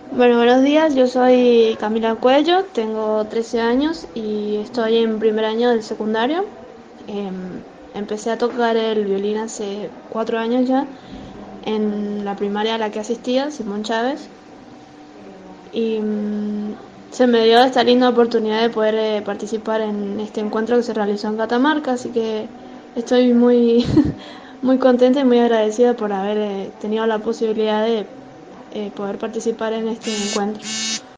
Bueno, buenos días, yo soy Camila Cuello, tengo 13 años y estoy en primer año del secundario. Empecé a tocar el violín hace 4 años ya, en la primaria a la que asistía, Simón Chávez, y se me dio esta linda oportunidad de poder participar en este encuentro que se realizó en Catamarca, así que estoy muy, muy contenta y muy agradecida por haber tenido la posibilidad de poder participar en este encuentro.